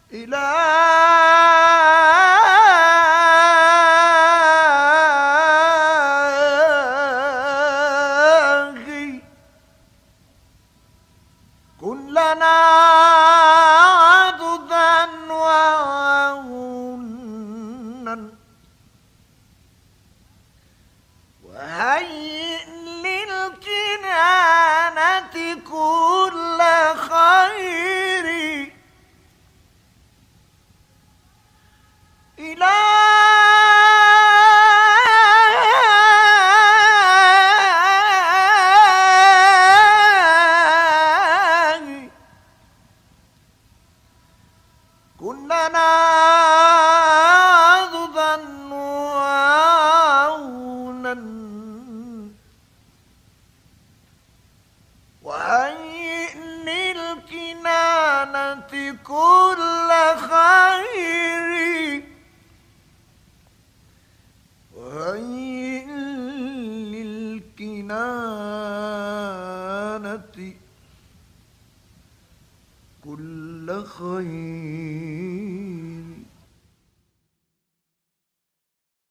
إلهي كن لنا عضدا وعونا وهيئ للكنانة كل خير إلهي كن لنا عضدا وعونا وهيئ للكنانة كل خير وهيئ للكنانة كل خير